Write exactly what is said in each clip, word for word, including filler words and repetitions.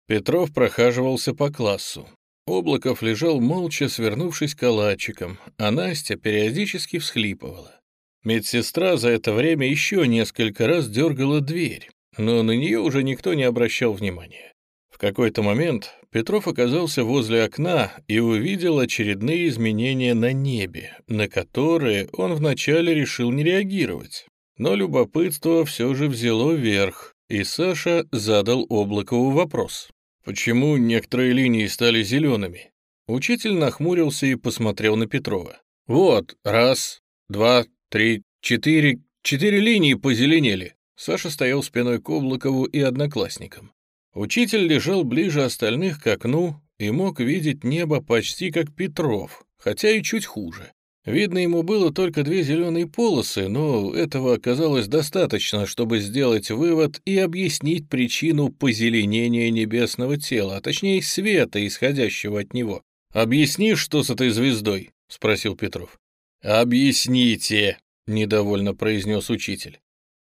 Петров прохаживался по классу. Облаков лежал молча, свернувшись калачиком, а Настя периодически всхлипывала. Медсестра за это время еще несколько раз дергала дверь, но на нее уже никто не обращал внимания. В какой-то момент Петров оказался возле окна и увидел очередные изменения на небе, на которые он вначале решил не реагировать. Но любопытство все же взяло верх, и Саша задал Облакову вопрос. «Почему некоторые линии стали зелеными?» Учитель нахмурился и посмотрел на Петрова. «Вот, раз, два, три, четыре, четыре линии позеленели». Саша стоял спиной к Облакову и одноклассникам. Учитель лежал ближе остальных к окну и мог видеть небо почти как Петров, хотя и чуть хуже. Видно ему было только две зеленые полосы, но этого оказалось достаточно, чтобы сделать вывод и объяснить причину позеленения небесного тела, а точнее света, исходящего от него. «Объяснишь, что с этой звездой?» — спросил Петров. «Объясните», — недовольно произнес учитель.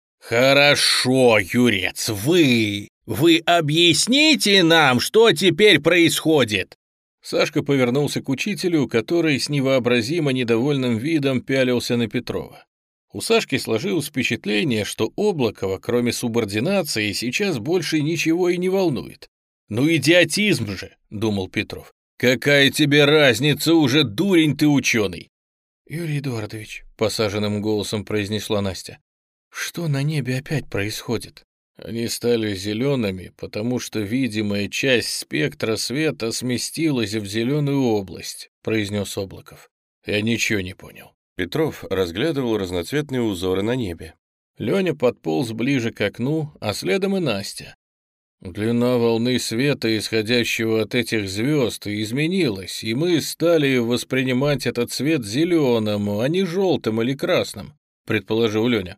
«Хорошо, Юрец, вы... вы объясните нам, что теперь происходит?» Сашка повернулся к учителю, который с невообразимо недовольным видом пялился на Петрова. У Сашки сложилось впечатление, что Облакова, кроме субординации, сейчас больше ничего и не волнует. «Ну идиотизм же!» — думал Петров. «Какая тебе разница, уже дурень ты ученый!» «Юрий Эдуардович», — посаженным голосом произнесла Настя, — «что на небе опять происходит?» «Они стали зелеными, потому что видимая часть спектра света сместилась в зеленую область», — произнес Облаков. «Я ничего не понял». Петров разглядывал разноцветные узоры на небе. Леня подполз ближе к окну, а следом и Настя. Длина волны света, исходящего от этих звезд, изменилась, и мы стали воспринимать этот цвет зеленым, а не желтым или красным, предположил Леня.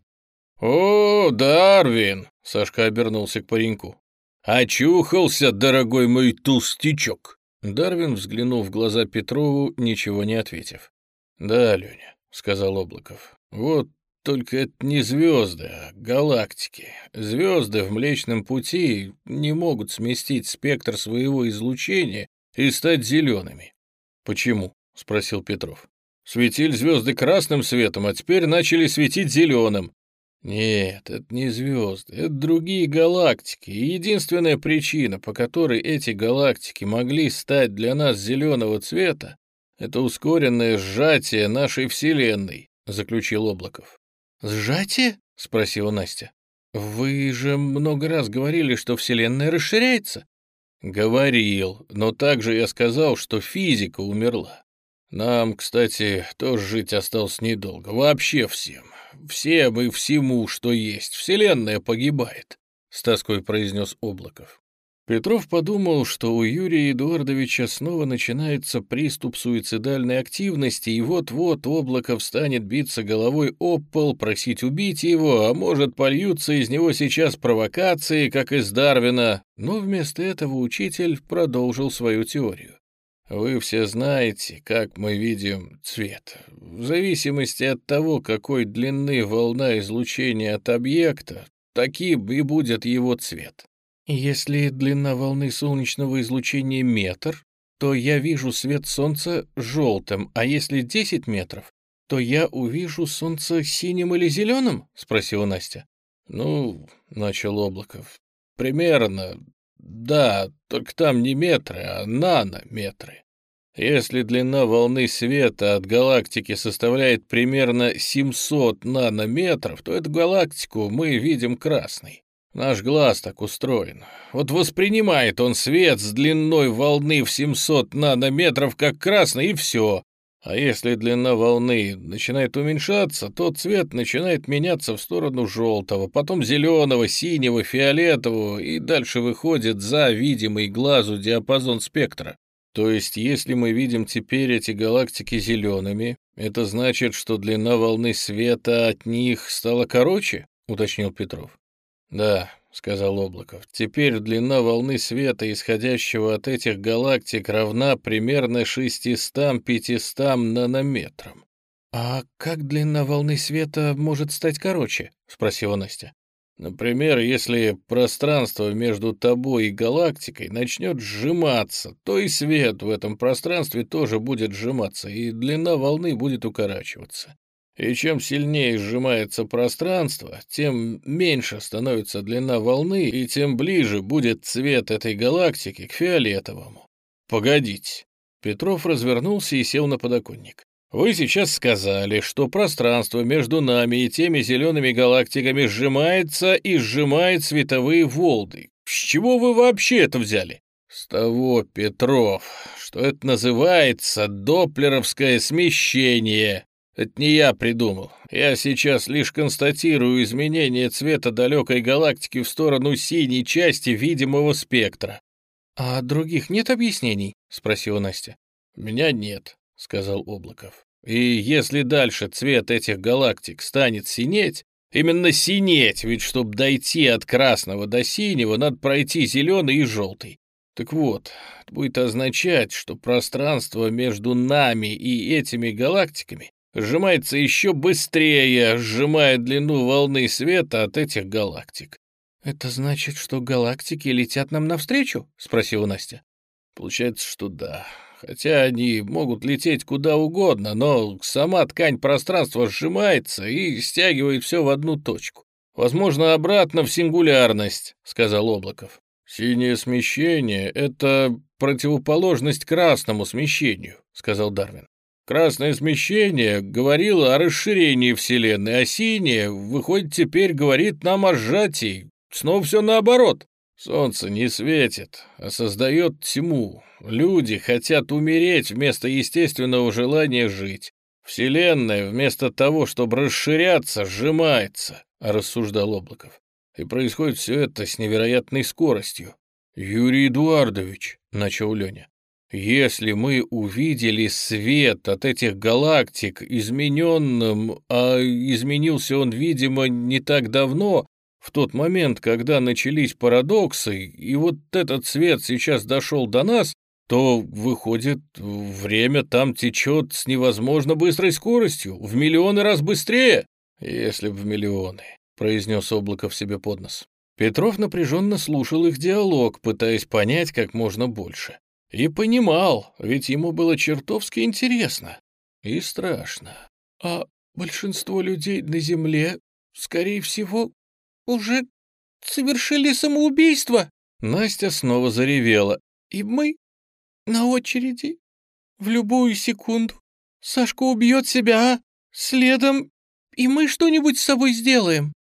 «О, Дарвин!» — Сашка обернулся к пареньку. «Очухался, дорогой мой толстячок!» Дарвин, взглянув в глаза Петрову, ничего не ответив. «Да, Леня», — сказал Облаков, — «вот только это не звезды, а галактики. Звезды в Млечном Пути не могут сместить спектр своего излучения и стать зелеными». «Почему?» — спросил Петров. «Светили звезды красным светом, а теперь начали светить зеленым». «Нет, это не звезды, это другие галактики, и единственная причина, по которой эти галактики могли стать для нас зеленого цвета, это ускоренное сжатие нашей Вселенной», — заключил Облаков. «Сжатие?» — спросила Настя. «Вы же много раз говорили, что Вселенная расширяется». «Говорил, но также я сказал, что физика умерла. Нам, кстати, тоже жить осталось недолго, вообще всем. Всем и всему, что есть. Вселенная погибает», — с тоской произнес Облаков. Петров подумал, что у Юрия Эдуардовича снова начинается приступ суицидальной активности, и вот-вот Облаков станет биться головой об пол, просить убить его, а может, польются из него сейчас провокации, как из Дарвина. Но вместо этого учитель продолжил свою теорию. «Вы все знаете, как мы видим цвет. В зависимости от того, какой длины волна излучения от объекта, таким и будет его цвет. Если длина волны солнечного излучения метр, то я вижу свет солнца желтым, а если десять метров, то я увижу солнце синим или зеленым?» — спросила Настя. «Ну, — начал Облаков, — примерно... Да, только там не метры, а нанометры. Если длина волны света от галактики составляет примерно семьсот нанометров, то эту галактику мы видим красной. Наш глаз так устроен. Вот воспринимает он свет с длиной волны в семьсот нанометров как красный, и все. А если длина волны начинает уменьшаться, то цвет начинает меняться в сторону желтого, потом зеленого, синего, фиолетового и дальше выходит за видимый глазу диапазон спектра. То есть, если мы видим теперь эти галактики зелеными, это значит, что длина волны света от них стала короче, уточнил Петров. «Да», — сказал Облаков, — «теперь длина волны света, исходящего от этих галактик, равна примерно шестистам-пятистам нанометрам». «А как длина волны света может стать короче?» — спросила Настя. Например, если пространство между тобой и галактикой начнет сжиматься, то и свет в этом пространстве тоже будет сжиматься, и длина волны будет укорачиваться. И чем сильнее сжимается пространство, тем меньше становится длина волны, и тем ближе будет цвет этой галактики к фиолетовому. Погодите. Петров развернулся и сел на подоконник. Вы сейчас сказали, что пространство между нами и теми зелеными галактиками сжимается и сжимает световые волны. С чего вы вообще это взяли? С того, Петров, что это называется доплеровское смещение. Это не я придумал. Я сейчас лишь констатирую изменение цвета далекой галактики в сторону синей части видимого спектра. — А других нет объяснений? — спросила Настя. — Меня нет, — сказал Облаков. И если дальше цвет этих галактик станет синеть, именно синеть, ведь чтобы дойти от красного до синего, надо пройти зеленый и желтый. Так вот, это будет означать, что пространство между нами и этими галактиками сжимается еще быстрее, сжимая длину волны света от этих галактик. «Это значит, что галактики летят нам навстречу?» — спросила Настя. «Получается, что да. Хотя они могут лететь куда угодно, но сама ткань пространства сжимается и стягивает все в одну точку. Возможно, обратно в сингулярность», — сказал Облаков. «Синее смещение — это противоположность красному смещению», — сказал Дарвин. «Красное смещение говорило о расширении Вселенной, а синее, выходит, теперь говорит нам о сжатии. Снова все наоборот. Солнце не светит, а создает тьму. Люди хотят умереть вместо естественного желания жить. Вселенная вместо того, чтобы расширяться, сжимается», — рассуждал Облаков. «И происходит все это с невероятной скоростью». «Юрий Эдуардович», — начал Леня, — «если мы увидели свет от этих галактик измененным, а изменился он, видимо, не так давно, в тот момент, когда начались парадоксы, и вот этот свет сейчас дошел до нас, то, выходит, время там течет с невозможно быстрой скоростью, в миллионы раз быстрее». «Если б в миллионы», — произнес Облаков себе под нос. Петров напряженно слушал их диалог, пытаясь понять как можно больше. И понимал, ведь ему было чертовски интересно и страшно. «А большинство людей на Земле, скорее всего, уже совершили самоубийство?» Настя снова заревела. «И мы на очереди. В любую секунду Сашка убьет себя, а следом и мы что-нибудь с собой сделаем».